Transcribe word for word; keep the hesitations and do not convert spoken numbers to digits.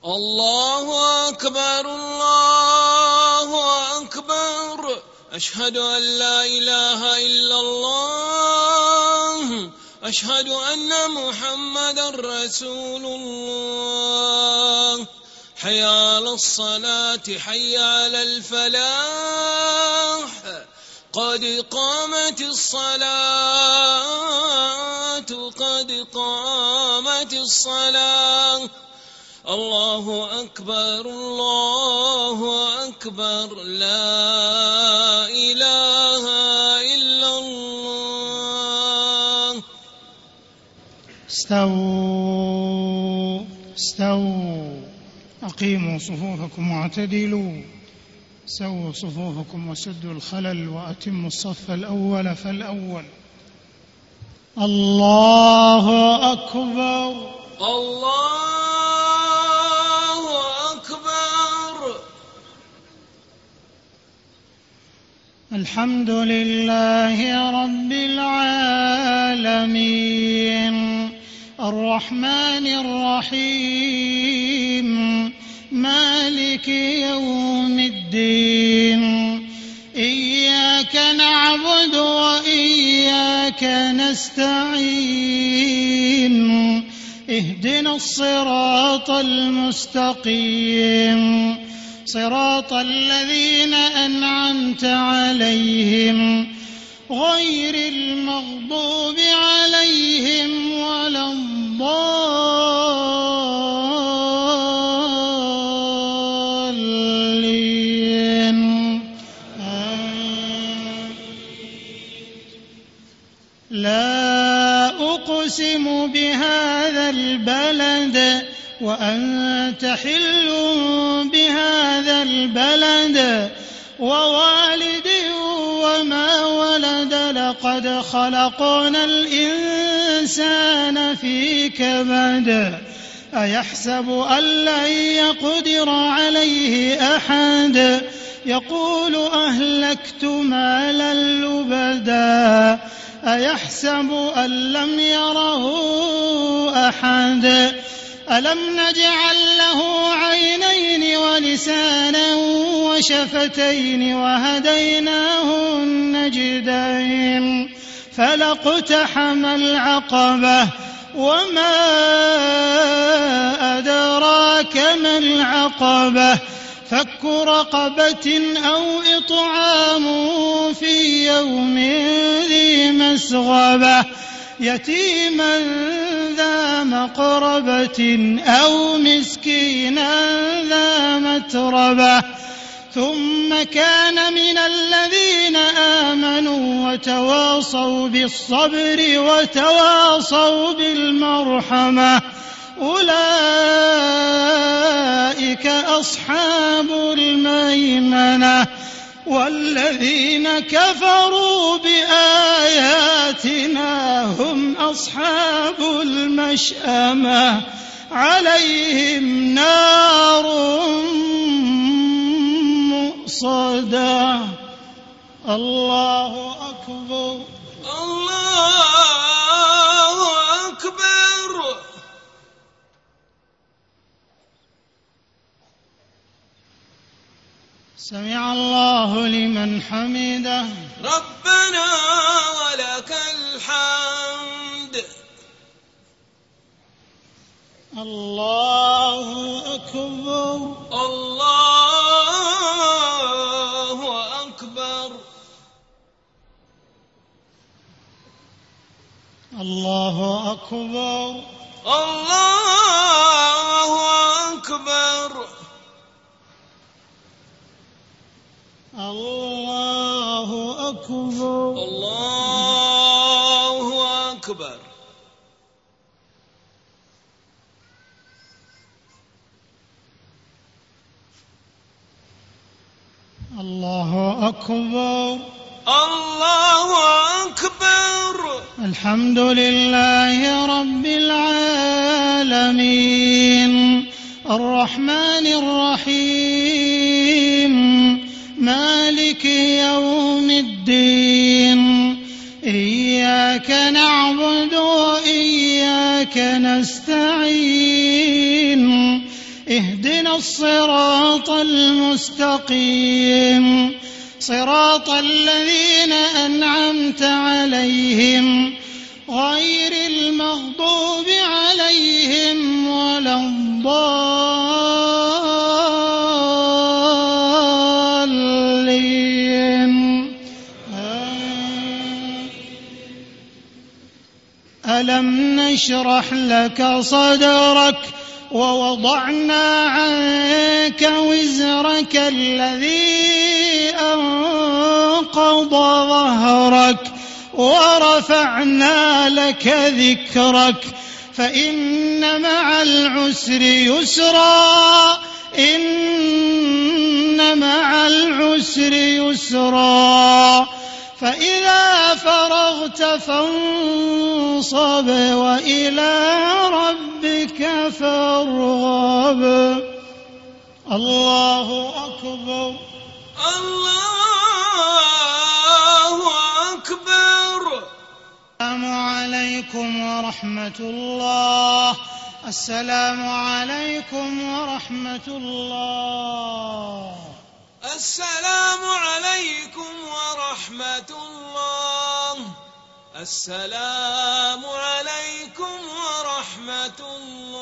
الله أكبر الله أكبر أشهد أن لا إله إلا الله أشهد أن محمدا رسول الله حي على الصلاة حي على الفلاح قد قامت الصلاة قد قامت الصلاة الله أكبر الله أكبر لا إله إلا الله. استووا استووا أقيموا صفوفكم واعتدلوا سووا صفوفكم وسدوا الخلل وأتموا الصف الأول فالأول. الله أكبر الله أكبر. الحمد لله رب العالمين الرحمن الرحيم مالك يوم الدين إياك نعبد وإياك نستعين اهدنا الصراط المستقيم صراط الذين أنعمت عليهم غير المغضوب عليهم ولا الضالين. لا أقسم بهذا البلد وأنت حل بهذا البلد ووالد وما ولد لقد خلقنا الإنسان في كبد أيحسب أن لن يقدر عليه أحد يقول أهلكت مالا لبدا أيحسب أن لم يره أحد ألم نجعل له عينين ولسانا وشفتين وهديناه النجدين فلاقتحم العقبة وما أدراك ما العقبة فك رقبة أو إطعام في يوم ذي مسغبة يتيما ذا مقربة أو مسكينا ذا متربة ثم كان من الذين آمنوا وتواصوا بالصبر وتواصوا بالمرحمة أولئك أصحاب الميمنة والذين كفروا بآياتنا هم أصحاب المشأمة عليهم نار مؤصدة. الله أكبر الله أكبر. سمع الله لمن حمده ربنا ولك الحمد. الله أكبر الله أكبر. الله أكبر الله أكبر. الله أكبر الله أكبر. الله أكبر الله أكبر. الحمد لله رب العالمين الرحمن الرحيم مالك يوم الدين إياك نعبد وإياك نستعين اهدنا الصراط المستقيم صراط الذين أنعمت عليهم غير المغضوب عليهم ولا الضالين. ألم نشرح لك صدرك ووضعنا عنك وزرك الذي أنقض ظهرك ورفعنا لك ذكرك فإن مع العسر يسرا إن مع العسر يسرا فإذا فرغت فانصب وإلى ربك فارغب. الله أكبر. الله أكبر. السلام عليكم ورحمة الله. السلام عليكم ورحمة الله. السلام عليكم ورحمة الله. السلام عليكم ورحمة الله.